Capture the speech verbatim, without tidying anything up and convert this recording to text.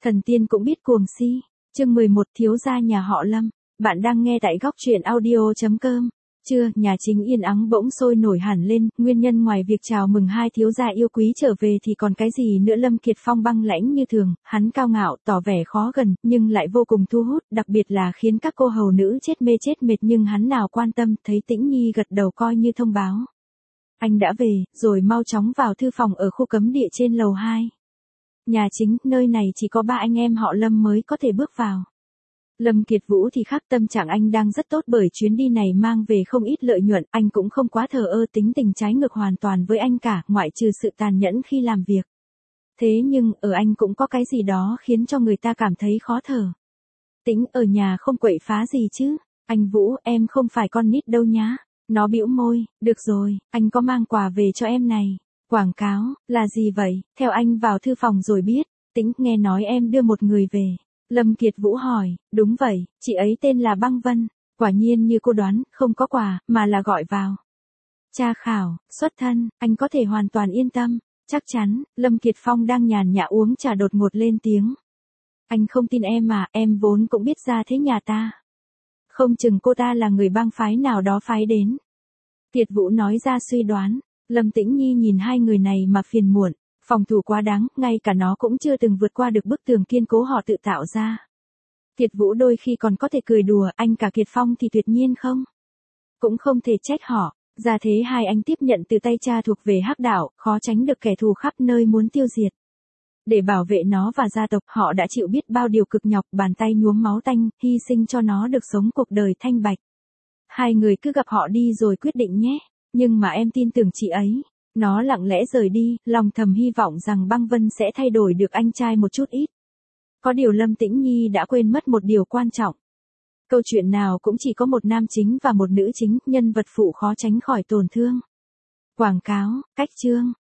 Thần tiên cũng biết cuồng si. Chương mười một thiếu gia nhà họ Lâm. Bạn đang nghe tại góc truyện audio chấm com. Trưa, nhà chính yên ắng bỗng sôi nổi hẳn lên, nguyên nhân ngoài việc chào mừng hai thiếu gia yêu quý trở về thì còn cái gì nữa. Lâm Kiệt Phong băng lãnh như thường, hắn cao ngạo, tỏ vẻ khó gần, nhưng lại vô cùng thu hút, đặc biệt là khiến các cô hầu nữ chết mê chết mệt nhưng hắn nào quan tâm, thấy Tĩnh Nhi gật đầu coi như thông báo. Anh đã về, rồi mau chóng vào thư phòng ở khu cấm địa trên lầu hai. Nhà chính, nơi này chỉ có ba anh em họ Lâm mới có thể bước vào. Lâm Kiệt Vũ thì khác, tâm trạng anh đang rất tốt bởi chuyến đi này mang về không ít lợi nhuận, anh cũng không quá thờ ơ, tính tình trái ngược hoàn toàn với anh cả, ngoại trừ sự tàn nhẫn khi làm việc. Thế nhưng, ở anh cũng có cái gì đó khiến cho người ta cảm thấy khó thở. Tĩnh ở nhà không quậy phá gì chứ? Anh Vũ, em không phải con nít đâu nhá. Nó bĩu môi, được rồi, anh có mang quà về cho em này. Quảng cáo, là gì vậy? Theo anh vào thư phòng rồi biết. Tĩnh, nghe nói em đưa một người về. Lâm Kiệt Vũ hỏi, đúng vậy, chị ấy tên là Băng Vân. Quả nhiên như cô đoán, không có quà, mà là gọi vào. Tra khảo, xuất thân, anh có thể hoàn toàn yên tâm. Chắc chắn, Lâm Kiệt Phong đang nhàn nhã uống trà đột ngột lên tiếng. Anh không tin em mà, em vốn cũng biết ra thế nhà ta. Không chừng cô ta là người bang phái nào đó phái đến. Kiệt Vũ nói ra suy đoán. Lâm Tĩnh Nhi nhìn hai người này mà phiền muộn, phòng thủ quá đáng, ngay cả nó cũng chưa từng vượt qua được bức tường kiên cố họ tự tạo ra. Kiệt Vũ đôi khi còn có thể cười đùa, anh cả Kiệt Phong thì tuyệt nhiên không. Cũng không thể trách họ, ra thế hai anh tiếp nhận từ tay cha thuộc về Hắc Đạo, khó tránh được kẻ thù khắp nơi muốn tiêu diệt. Để bảo vệ nó và gia tộc, họ đã chịu biết bao điều cực nhọc, bàn tay nhuốm máu tanh, hy sinh cho nó được sống cuộc đời thanh bạch. Hai người cứ gặp họ đi rồi quyết định nhé. Nhưng mà em tin tưởng chị ấy. Nó lặng lẽ rời đi, lòng thầm hy vọng rằng Băng Vân sẽ thay đổi được anh trai một chút ít. Có điều Lâm Tĩnh Nhi đã quên mất một điều quan trọng. Câu chuyện nào cũng chỉ có một nam chính và một nữ chính, nhân vật phụ khó tránh khỏi tổn thương. Quảng cáo, cách chương,